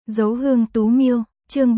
Dấu hương Tú Miêu, chương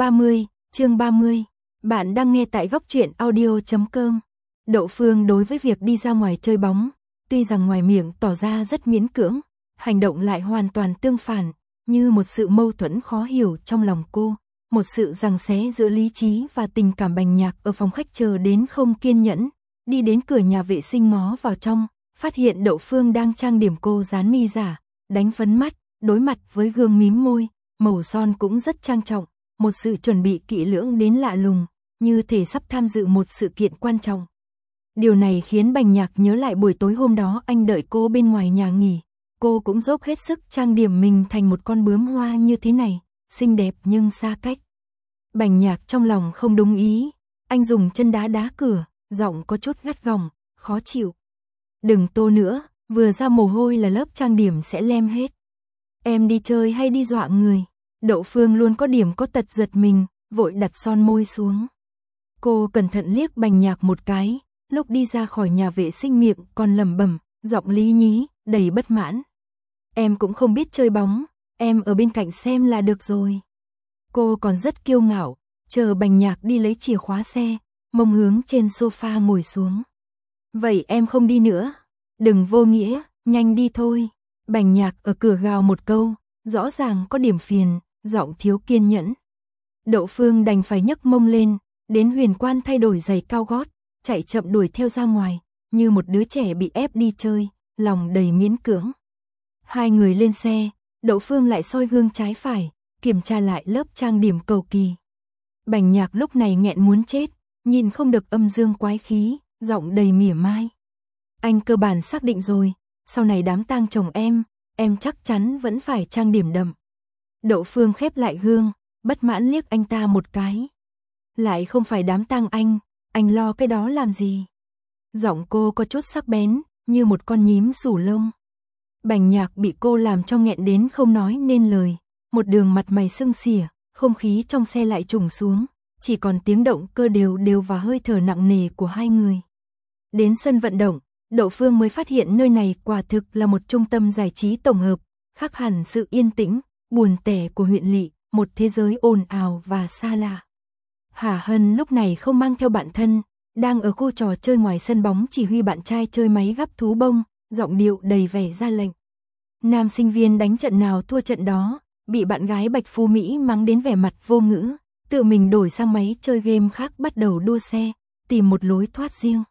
30. Bạn đang nghe tại góc truyện audio.com. Đậu Phương đối với việc đi ra ngoài chơi bóng, tuy rằng ngoài miệng tỏ ra rất miễn cưỡng, hành động lại hoàn toàn tương phản, như một sự mâu thuẫn khó hiểu trong lòng cô, một sự giằng xé giữa lý trí và tình cảm. Bành Nhạc ở phòng khách chờ đến không kiên nhẫn, đi đến cửa nhà vệ sinh ngó vào trong, phát hiện Đậu Phương đang trang điểm. Cô dán mi giả, đánh phấn mắt, đối mặt với gương mím môi, màu son cũng rất trang trọng, một sự chuẩn bị kỹ lưỡng đến lạ lùng, như thể sắp tham dự một sự kiện quan trọng. Điều này khiến Bành Nhạc nhớ lại buổi tối hôm đó anh đợi cô bên ngoài nhà nghỉ, cô cũng dốc hết sức trang điểm mình thành một con bướm hoa như thế này, xinh đẹp nhưng xa cách. Bành Nhạc trong lòng không đúng ý, anh dùng chân đá đá cửa, giọng có chút gắt gỏng, khó chịu. Đừng tô nữa, vừa ra mồ hôi là lớp trang điểm sẽ lem hết. Em đi chơi hay đi dọa người? Đậu Phương luôn có điểm có tật giật mình, vội đặt son môi xuống. Cô cẩn thận liếc Bành Nhạc một cái, lúc đi ra khỏi nhà vệ sinh miệng còn lẩm bẩm, giọng lý nhí, đầy bất mãn. Em cũng không biết chơi bóng, em ở bên cạnh xem là được rồi. Cô còn rất kiêu ngạo, chờ Bành Nhạc đi lấy chìa khóa xe, mông hướng trên sofa ngồi xuống. Vậy em không đi nữa, đừng vô nghĩa, nhanh đi thôi. Bành Nhạc ở cửa gào một câu, rõ ràng có điểm phiền, giọng thiếu kiên nhẫn. Đậu Phương đành phải nhấc mông lên, đến Huyền Quan thay đổi giày cao gót, chạy chậm đuổi theo ra ngoài, như một đứa trẻ bị ép đi chơi, lòng đầy miễn cưỡng. Hai người lên xe, Đậu Phương lại soi gương trái phải, kiểm tra lại lớp trang điểm cầu kỳ. Bành Nhạc lúc này nghẹn muốn chết, nhìn không được âm dương quái khí, giọng đầy mỉa mai. Anh cơ bản xác định rồi, sau này đám tang chồng em chắc chắn vẫn phải trang điểm đậm. Đậu Phương khép lại gương, bất mãn liếc anh ta một cái. Lại không phải đám tang anh lo cái đó làm gì? Giọng cô có chút sắc bén, như một con nhím sủ lông. Bành Nhạc bị cô làm cho nghẹn đến không nói nên lời, một đường mặt mày sưng xỉa, không khí trong xe lại trùng xuống, chỉ còn tiếng động cơ đều và hơi thở nặng nề của hai người. Đến sân vận động, Đậu Phương mới phát hiện nơi này quả thực là một trung tâm giải trí tổng hợp, khác hẳn sự yên tĩnh, buồn tẻ của huyện lỵ, một thế giới ồn ào và xa lạ. Hà Hân lúc này không mang theo bạn thân, đang ở khu trò chơi ngoài sân bóng chỉ huy bạn trai chơi máy gắp thú bông, giọng điệu đầy vẻ ra lệnh. Nam sinh viên đánh trận nào thua trận đó, bị bạn gái Bạch Phú Mỹ mắng đến vẻ mặt vô ngữ, tự mình đổi sang máy chơi game khác bắt đầu đua xe, tìm một lối thoát riêng.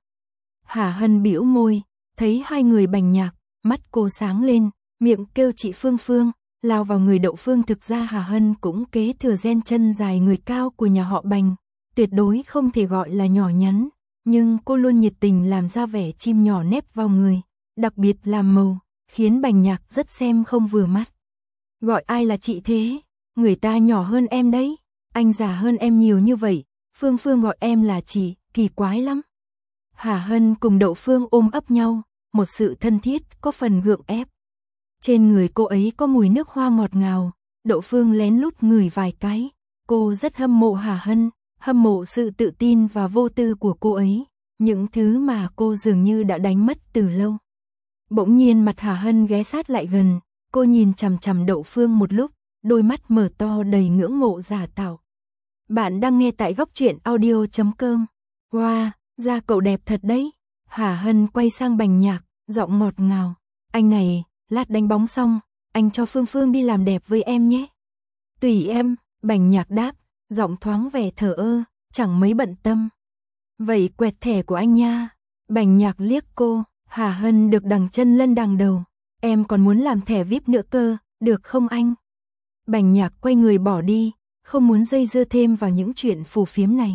Hà Hân bĩu môi, thấy hai người Bành Nhạc, mắt cô sáng lên, miệng kêu chị Phương, lao vào người Đậu Phương. Thực ra Hà Hân cũng kế thừa gen chân dài người cao của nhà họ Bành, tuyệt đối không thể gọi là nhỏ nhắn, nhưng cô luôn nhiệt tình làm ra vẻ chim nhỏ nép vào người, đặc biệt làm màu, khiến Bành Nhạc rất xem không vừa mắt. Gọi ai là chị thế? Người ta nhỏ hơn em đấy, anh già hơn em nhiều như vậy, Phương gọi em là chị, kỳ quái lắm. Hà Hân cùng Đậu Phương ôm ấp nhau, một sự thân thiết có phần gượng ép. Trên người cô ấy có mùi nước hoa ngọt ngào, Đậu Phương lén lút ngửi vài cái, cô rất hâm mộ Hà Hân, hâm mộ sự tự tin và vô tư của cô ấy, những thứ mà cô dường như đã đánh mất từ lâu. Bỗng nhiên mặt Hà Hân ghé sát lại gần, cô nhìn chằm chằm Đậu Phương một lúc, đôi mắt mở to đầy ngưỡng mộ giả tạo. Bạn đang nghe tại góc truyện audio.com. Wow, da cậu đẹp thật đấy. Hà Hân quay sang Bành Nhạc, giọng ngọt ngào. Anh này, lát đánh bóng xong, anh cho Phương đi làm đẹp với em nhé. Tùy em, Bành Nhạc đáp, giọng thoáng vẻ thờ ơ, chẳng mấy bận tâm. Vậy quẹt thẻ của anh nha. Bành Nhạc liếc cô, Hà Hân được đằng chân lân đằng đầu. Em còn muốn làm thẻ VIP nữa cơ, được không anh? Bành Nhạc quay người bỏ đi, không muốn dây dưa thêm vào những chuyện phù phiếm này.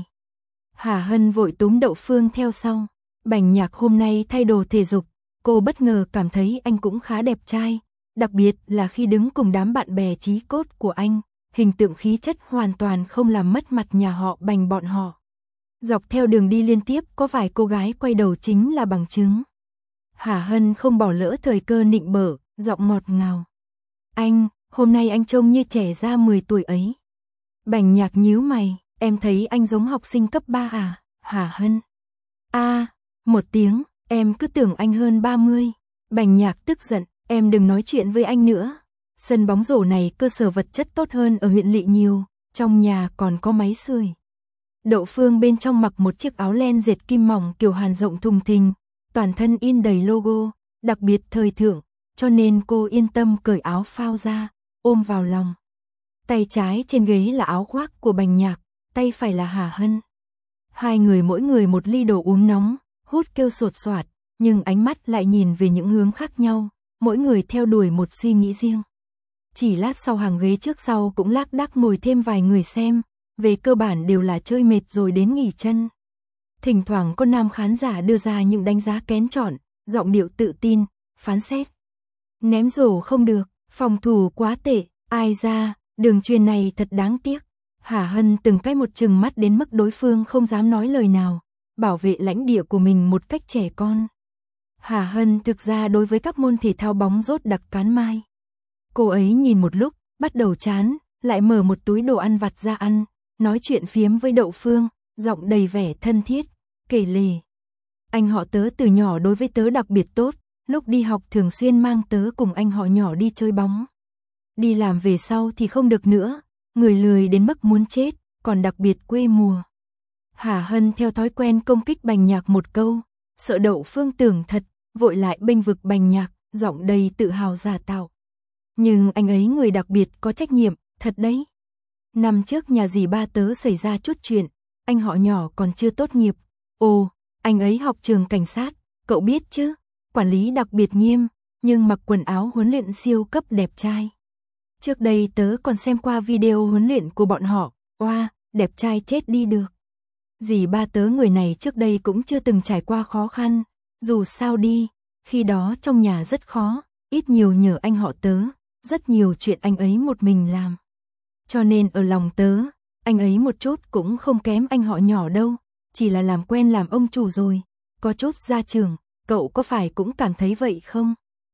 Hà Hân vội túm Đậu Phương theo sau. Bành Nhạc hôm nay thay đồ thể dục, cô bất ngờ cảm thấy anh cũng khá đẹp trai, đặc biệt là khi đứng cùng đám bạn bè chí cốt của anh, hình tượng khí chất hoàn toàn không làm mất mặt nhà họ Bành bọn họ. Dọc theo đường đi liên tiếp có vài cô gái quay đầu chính là bằng chứng. Hà Hân không bỏ lỡ thời cơ nịnh bợ, giọng ngọt ngào. Anh, hôm nay anh trông như trẻ ra 10 tuổi ấy. Bành Nhạc nhíu mày, em thấy anh giống học sinh cấp 3 à, Hà Hân? Một tiếng, em cứ tưởng anh hơn 30. Bành Nhạc tức giận, em đừng nói chuyện với anh nữa. Sân bóng rổ này cơ sở vật chất tốt hơn ở huyện lỵ nhiều, trong nhà còn có máy sưởi. Đậu Phương bên trong mặc một chiếc áo len dệt kim mỏng kiểu Hàn rộng thùng thình, toàn thân in đầy logo, đặc biệt thời thượng, cho nên cô yên tâm cởi áo phao ra, ôm vào lòng. Tay trái trên ghế là áo khoác của Bành Nhạc, tay phải là Hà Hân. Hai người mỗi người một ly đồ uống nóng, hút kêu sột soạt, nhưng ánh mắt lại nhìn về những hướng khác nhau, mỗi người theo đuổi một suy nghĩ riêng. Chỉ lát sau hàng ghế trước sau cũng lác đác ngồi thêm vài người xem, về cơ bản đều là chơi mệt rồi đến nghỉ chân. Thỉnh thoảng có nam khán giả đưa ra những đánh giá kén chọn, giọng điệu tự tin, phán xét. Ném rổ không được, phòng thủ quá tệ, ai ra, đường truyền này thật đáng tiếc. Hà Hân từng cái một chừng mắt đến mức đối phương không dám nói lời nào, bảo vệ lãnh địa của mình một cách trẻ con. Hà Hân thực ra đối với các môn thể thao bóng rốt đặc cán mai. Cô ấy nhìn một lúc, bắt đầu chán, lại mở một túi đồ ăn vặt ra ăn, nói chuyện phiếm với Đậu Phương, giọng đầy vẻ thân thiết, kể lể. Anh họ tớ từ nhỏ đối với tớ đặc biệt tốt, lúc đi học thường xuyên mang tớ cùng anh họ nhỏ đi chơi bóng. Đi làm về sau thì không được nữa, người lười đến mức muốn chết, còn đặc biệt quê mùa. Hà Hân theo thói quen công kích Bành Nhạc một câu, sợ Đậu Phương tưởng thật, vội lại bênh vực Bành Nhạc, giọng đầy tự hào giả tạo. Nhưng anh ấy người đặc biệt có trách nhiệm, thật đấy. Năm trước nhà dì ba tớ xảy ra chút chuyện, anh họ nhỏ còn chưa tốt nghiệp. Ồ, anh ấy học trường cảnh sát, cậu biết chứ, quản lý đặc biệt nghiêm, nhưng mặc quần áo huấn luyện siêu cấp đẹp trai. Trước đây tớ còn xem qua video huấn luyện của bọn họ, oa, đẹp trai chết đi được. Dì ba tớ người này trước đây cũng chưa từng trải qua khó khăn, dù sao đi, khi đó trong nhà rất khó, ít nhiều nhờ anh họ tớ, rất nhiều chuyện anh ấy một mình làm. Cho nên ở lòng tớ, anh ấy một chút cũng không kém anh họ nhỏ đâu, chỉ là làm quen làm ông chủ rồi, có chút gia trưởng, cậu có phải cũng cảm thấy vậy không?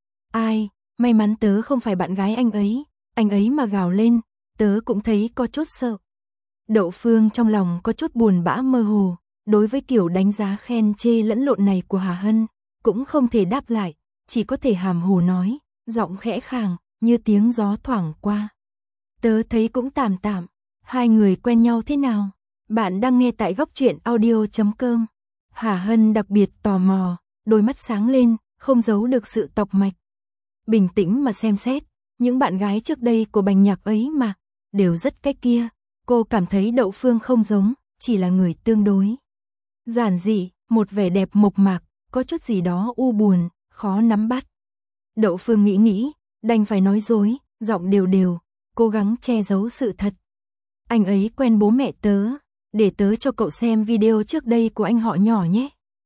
Ai, may mắn tớ không phải bạn gái anh ấy mà gào lên, tớ cũng thấy có chút sợ. Đậu Phương trong lòng có chút buồn bã mơ hồ, đối với kiểu đánh giá khen chê lẫn lộn này của Hà Hân, cũng không thể đáp lại, chỉ có thể hàm hồ nói, giọng khẽ khàng, như tiếng gió thoảng qua. Tớ thấy cũng tạm tạm, hai người quen nhau thế nào? Bạn đang nghe tại góc truyện audio.com. Hà Hân đặc biệt tò mò, đôi mắt sáng lên, không giấu được sự tọc mạch. Bình tĩnh mà xem xét, những bạn gái trước đây của Bành Nhạc ấy mà, đều rất cách kia. Cô cảm thấy Đậu Phương không giống, chỉ là người tương đối giản dị, một vẻ đẹp mộc mạc, có chút gì đó u buồn, khó nắm bắt. Đậu Phương nghĩ, đành phải nói dối, giọng đều đều, cố gắng che giấu sự thật. Anh ấy quen bố mẹ tớ, để tớ cho cậu xem video trước đây của anh họ nhỏ nhé.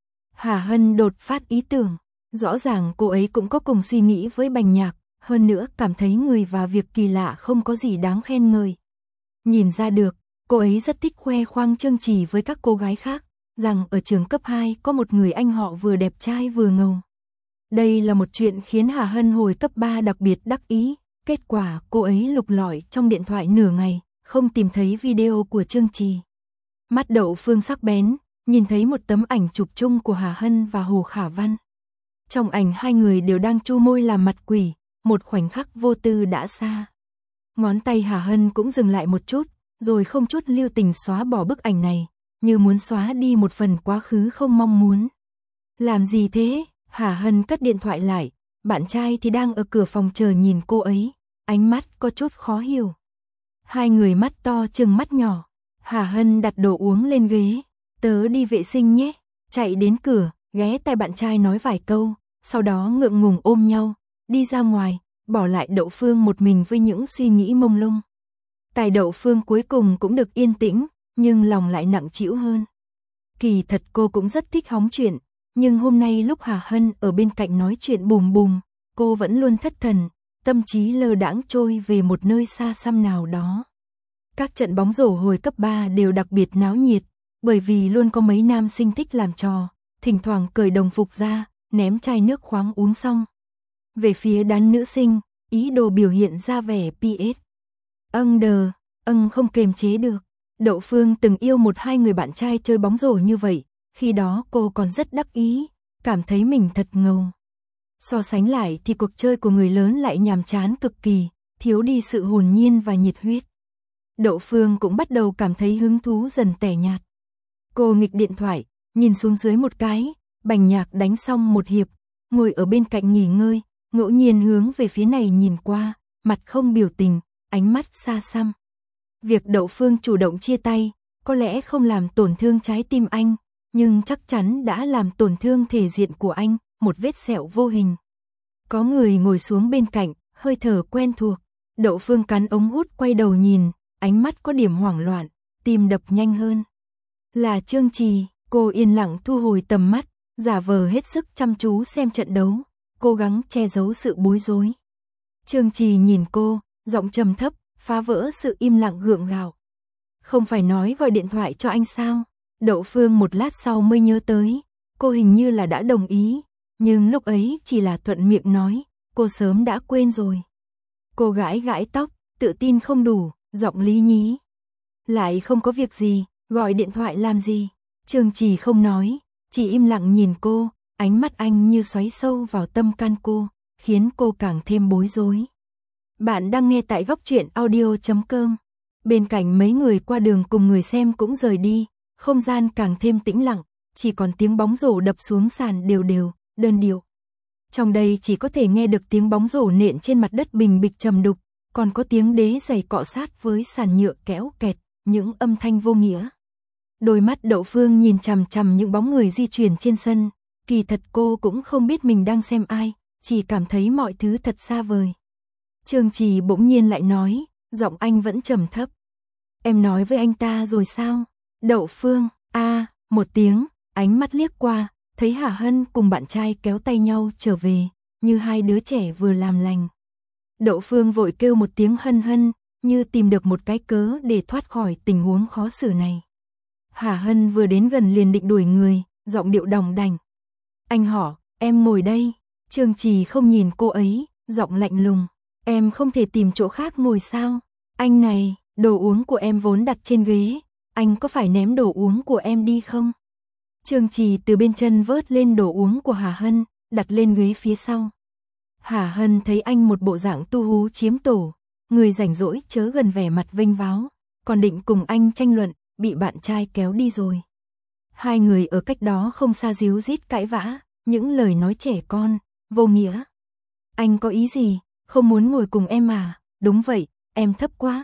Hà Hân đột phát ý tưởng, rõ ràng cô ấy cũng có cùng suy nghĩ với Bành Nhạc, hơn nữa cảm thấy người và việc kỳ lạ không có gì đáng khen ngợi. Nhìn ra được, cô ấy rất thích khoe khoang Trương Trì với các cô gái khác, rằng ở trường cấp 2 có một người anh họ vừa đẹp trai vừa ngầu. Đây là một chuyện khiến Hà Hân hồi cấp 3 đặc biệt đắc ý, kết quả cô ấy lục lọi trong điện thoại nửa ngày, không tìm thấy video của Trương Trì. Mắt Đậu Phương sắc bén, nhìn thấy một tấm ảnh chụp chung của Hà Hân và Hồ Khả Văn. Trong ảnh hai người đều đang chu môi làm mặt quỷ, một khoảnh khắc vô tư đã xa. Ngón tay Hà Hân cũng dừng lại một chút, rồi không chút lưu tình xóa bỏ bức ảnh này, như muốn xóa đi một phần quá khứ không mong muốn. Làm gì thế? Hà Hân cất điện thoại lại, bạn trai thì đang ở cửa phòng chờ nhìn cô ấy, ánh mắt có chút khó hiểu. Hai người mắt to chừng mắt nhỏ, Hà Hân đặt đồ uống lên ghế, tớ đi vệ sinh nhé, chạy đến cửa, ghé tai bạn trai nói vài câu, sau đó ngượng ngùng ôm nhau, đi ra ngoài, bỏ lại Đậu Phương một mình với những suy nghĩ mông lung. Tài Đậu Phương cuối cùng cũng được yên tĩnh, nhưng lòng lại nặng trĩu hơn. Kỳ thật cô cũng rất thích hóng chuyện, nhưng hôm nay lúc Hà Hân ở bên cạnh nói chuyện bùm bùm, cô vẫn luôn thất thần, tâm trí lơ đãng trôi về một nơi xa xăm nào đó. Các trận bóng rổ hồi cấp 3 đều đặc biệt náo nhiệt, bởi vì luôn có mấy nam sinh thích làm trò, thỉnh thoảng cởi đồng phục ra, ném chai nước khoáng uống xong. Về phía đám nữ sinh, ý đồ biểu hiện ra vẻ PS. Không kềm chế được. Đậu Phương từng yêu một hai người bạn trai chơi bóng rổ như vậy, khi đó cô còn rất đắc ý, cảm thấy mình thật ngầu. So sánh lại thì cuộc chơi của người lớn lại nhàm chán cực kỳ, thiếu đi sự hồn nhiên và nhiệt huyết. Đậu Phương cũng bắt đầu cảm thấy hứng thú dần tẻ nhạt. Cô nghịch điện thoại, nhìn xuống dưới một cái, Bành Nhạc đánh xong một hiệp, ngồi ở bên cạnh nghỉ ngơi, ngẫu nhiên hướng về phía này nhìn qua, mặt không biểu tình, ánh mắt xa xăm. Việc Đậu Phương chủ động chia tay, có lẽ không làm tổn thương trái tim anh, nhưng chắc chắn đã làm tổn thương thể diện của anh, một vết sẹo vô hình. Có người ngồi xuống bên cạnh, hơi thở quen thuộc. Đậu Phương cắn ống hút quay đầu nhìn, ánh mắt có điểm hoảng loạn, tim đập nhanh hơn. Là Trương Trì, cô yên lặng thu hồi tầm mắt, giả vờ hết sức chăm chú xem trận đấu, cố gắng che giấu sự bối rối. Trương Trì nhìn cô, giọng trầm thấp, phá vỡ sự im lặng gượng gạo. Không phải nói gọi điện thoại cho anh sao? Đậu Phương một lát sau mới nhớ tới, cô hình như là đã đồng ý, nhưng lúc ấy chỉ là thuận miệng nói, cô sớm đã quên rồi. Cô gãi gãi tóc, tự tin không đủ, giọng lý nhí. Lại không có việc gì, gọi điện thoại làm gì? Trương Trì không nói, chỉ im lặng nhìn cô, ánh mắt anh như xoáy sâu vào tâm can cô, khiến cô càng thêm bối rối. Bạn đang nghe tại góc truyện audio.com. Bên cạnh mấy người qua đường cùng người xem cũng rời đi, không gian càng thêm tĩnh lặng, chỉ còn tiếng bóng rổ đập xuống sàn đều đều, đơn điệu. Trong đây chỉ có thể nghe được tiếng bóng rổ nện trên mặt đất bình bịch trầm đục, còn có tiếng đế giày cọ sát với sàn nhựa kéo kẹt, những âm thanh vô nghĩa. Đôi mắt Đậu Phương nhìn chằm chằm những bóng người di chuyển trên sân, kỳ thật cô cũng không biết mình đang xem ai, chỉ cảm thấy mọi thứ thật xa vời. Trương Trì bỗng nhiên lại nói, giọng anh vẫn trầm thấp. Em nói với anh ta rồi sao? Đậu Phương, một tiếng, ánh mắt liếc qua, thấy Hà Hân cùng bạn trai kéo tay nhau trở về, như hai đứa trẻ vừa làm lành. Đậu Phương vội kêu một tiếng Hân Hân, như tìm được một cái cớ để thoát khỏi tình huống khó xử này. Hà Hân vừa đến gần liền định đuổi người, giọng điệu đòng đành. Anh họ, em ngồi đây. Trương Trì không nhìn cô ấy, giọng lạnh lùng. Em không thể tìm chỗ khác ngồi sao? Anh này, đồ uống của em vốn đặt trên ghế, anh có phải ném đồ uống của em đi không? Trương Trì từ bên chân vớt lên đồ uống của Hà Hân, đặt lên ghế phía sau. Hà Hân thấy anh một bộ dạng tu hú chiếm tổ, người rảnh rỗi chớ gần vẻ mặt vênh váo, còn định cùng anh tranh luận, bị bạn trai kéo đi rồi. Hai người ở cách đó không xa díu dít cãi vã, những lời nói trẻ con, vô nghĩa. Anh có ý gì, không muốn ngồi cùng em à? Đúng vậy, em thấp quá.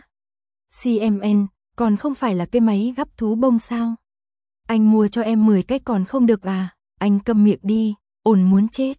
CMN, còn không phải là cái máy gắp thú bông sao? Anh mua cho em 10 cái còn không được à? Anh câm miệng đi, ồn muốn chết.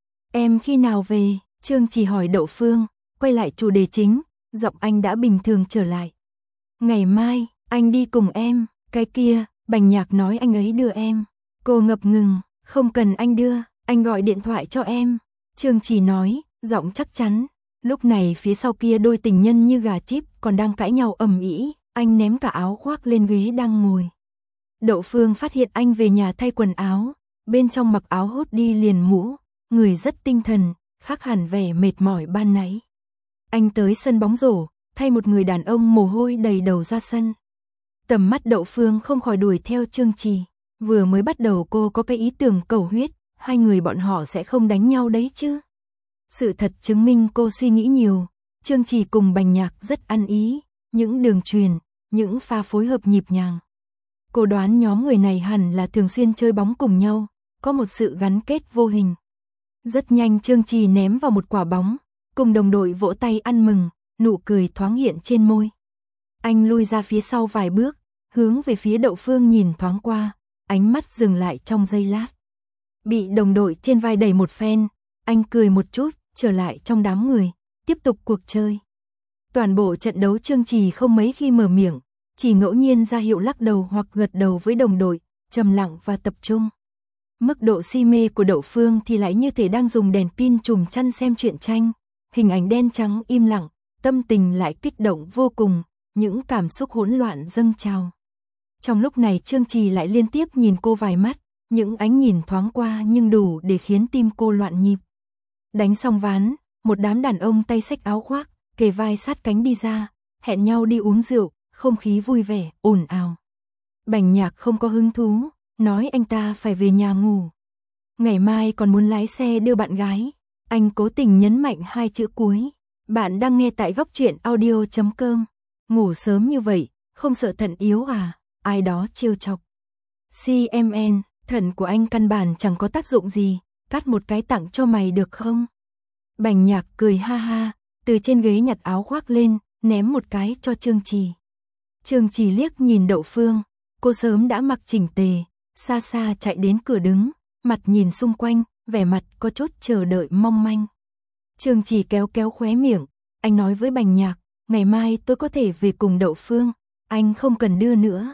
Em khi nào về? Trương Trì hỏi Đậu Phương, quay lại chủ đề chính, giọng anh đã bình thường trở lại. Ngày mai, anh đi cùng em, cái kia, Bành Nhạc nói anh ấy đưa em. Cô ngập ngừng, không cần anh đưa, anh gọi điện thoại cho em. Trương Trì nói, giọng chắc chắn. Lúc này phía sau kia đôi tình nhân như gà chíp còn đang cãi nhau ầm ĩ, anh ném cả áo khoác lên ghế đang ngồi. Đậu Phương phát hiện anh về nhà thay quần áo, bên trong mặc áo hốt đi liền mũ, người rất tinh thần, khác hẳn vẻ mệt mỏi ban nãy. Anh tới sân bóng rổ, thay một người đàn ông mồ hôi đầy đầu ra sân. Tầm mắt Đậu Phương không khỏi đuổi theo Trương Trì, vừa mới bắt đầu cô có cái ý tưởng cầu huyết, hai người bọn họ sẽ không đánh nhau đấy chứ. Sự thật chứng minh cô suy nghĩ nhiều, Trương Trì cùng Bành Nhạc rất ăn ý, những đường truyền, những pha phối hợp nhịp nhàng. Cô đoán nhóm người này hẳn là thường xuyên chơi bóng cùng nhau, có một sự gắn kết vô hình. Rất nhanh Trương Trì ném vào một quả bóng, cùng đồng đội vỗ tay ăn mừng, nụ cười thoáng hiện trên môi. Anh lui ra phía sau vài bước, hướng về phía Đậu Phương nhìn thoáng qua, ánh mắt dừng lại trong giây lát. Bị đồng đội trên vai đẩy một phen, anh cười một chút, trở lại trong đám người, tiếp tục cuộc chơi. Toàn bộ trận đấu Trương Trì không mấy khi mở miệng, chỉ ngẫu nhiên ra hiệu lắc đầu hoặc gật đầu với đồng đội, trầm lặng và tập trung. Mức độ si mê của Đậu Phương thì lại như thể đang dùng đèn pin trùm chăn xem truyện tranh, hình ảnh đen trắng im lặng, tâm tình lại kích động vô cùng, những cảm xúc hỗn loạn dâng trào. Trong lúc này Trương Trì lại liên tiếp nhìn cô vài mắt, những ánh nhìn thoáng qua nhưng đủ để khiến tim cô loạn nhịp. Đánh xong ván, một đám đàn ông tay xách áo khoác, kề vai sát cánh đi ra, hẹn nhau đi uống rượu, không khí vui vẻ, ồn ào. Bành Nhạc không có hứng thú, nói anh ta phải về nhà ngủ. Ngày mai còn muốn lái xe đưa bạn gái, anh cố tình nhấn mạnh hai chữ cuối. Bạn đang nghe tại góc truyện audio.com. Ngủ sớm như vậy, không sợ thận yếu à? Ai đó trêu chọc. CMN, thận của anh căn bản chẳng có tác dụng gì, cắt một cái tặng cho mày được không? Bành Nhạc cười ha ha, từ trên ghế nhặt áo khoác lên, ném một cái cho Trương Trì. Trương Trì liếc nhìn Đậu Phương, cô sớm đã mặc chỉnh tề, xa xa chạy đến cửa đứng, mặt nhìn xung quanh, vẻ mặt có chút chờ đợi mong manh. Trương Trì kéo kéo khóe miệng, anh nói với Bành Nhạc, ngày mai tôi có thể về cùng Đậu Phương, anh không cần đưa nữa.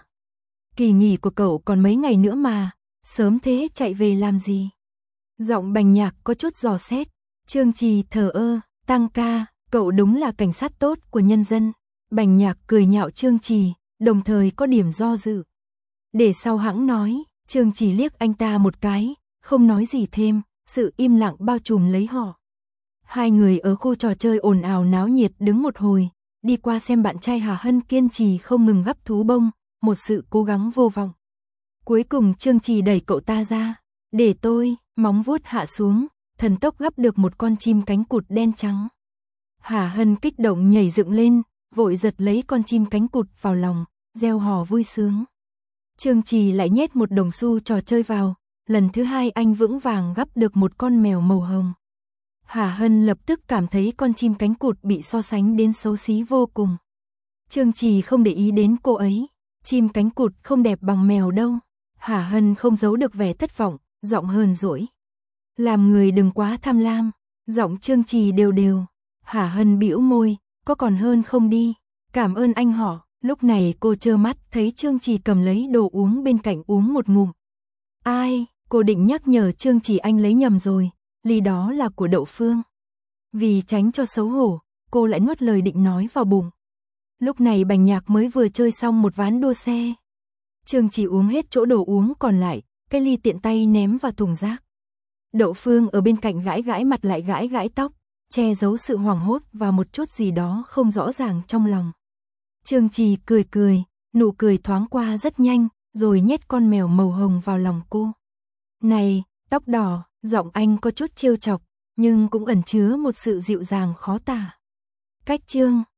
Kỳ nghỉ của cậu còn mấy ngày nữa mà, sớm thế chạy về làm gì? Giọng Bành Nhạc có chút dò xét. Trương Trì thờ ơ, tăng ca, cậu đúng là cảnh sát tốt của nhân dân. Bành Nhạc cười nhạo Trương Trì, đồng thời có điểm do dự. Để sau hãng nói, Trương Trì liếc anh ta một cái, không nói gì thêm, sự im lặng bao trùm lấy họ. Hai người ở khu trò chơi ồn ào náo nhiệt đứng một hồi, đi qua xem bạn trai Hà Hân kiên trì không ngừng gắp thú bông, một sự cố gắng vô vọng. Cuối cùng Trương Trì đẩy cậu ta ra, để tôi, móng vuốt hạ xuống, thần tốc gắp được một con chim cánh cụt đen trắng. Hà Hân kích động nhảy dựng lên, vội giật lấy con chim cánh cụt vào lòng, reo hò vui sướng. Trương Trì lại nhét một đồng xu trò chơi vào, lần thứ hai anh vững vàng gắp được một con mèo màu hồng. Hà Hân lập tức cảm thấy con chim cánh cụt bị so sánh đến xấu xí vô cùng. Trương Trì không để ý đến cô ấy, chim cánh cụt không đẹp bằng mèo đâu. Hà Hân không giấu được vẻ thất vọng, giọng hờn dỗi. Làm người đừng quá tham lam, giọng Trương Trì đều đều. Hà Hân bĩu môi, có còn hơn không đi, cảm ơn anh họ. Lúc này cô trơ mắt thấy Trương Trì cầm lấy đồ uống bên cạnh uống một ngụm. Ai, cô định nhắc nhở Trương Trì anh lấy nhầm rồi, ly đó là của Đậu Phương. Vì tránh cho xấu hổ, cô lại nuốt lời định nói vào bụng. Lúc này Bành Nhạc mới vừa chơi xong một ván đua xe. Trương Trì uống hết chỗ đồ uống còn lại, cái ly tiện tay ném vào thùng rác. Đậu Phương ở bên cạnh gãi gãi mặt lại gãi gãi tóc, che giấu sự hoảng hốt và một chút gì đó không rõ ràng trong lòng. Trương Trì cười cười, nụ cười thoáng qua rất nhanh, rồi nhét con mèo màu hồng vào lòng cô. Này, tóc đỏ, giọng anh có chút trêu chọc, nhưng cũng ẩn chứa một sự dịu dàng khó tả. Cách chương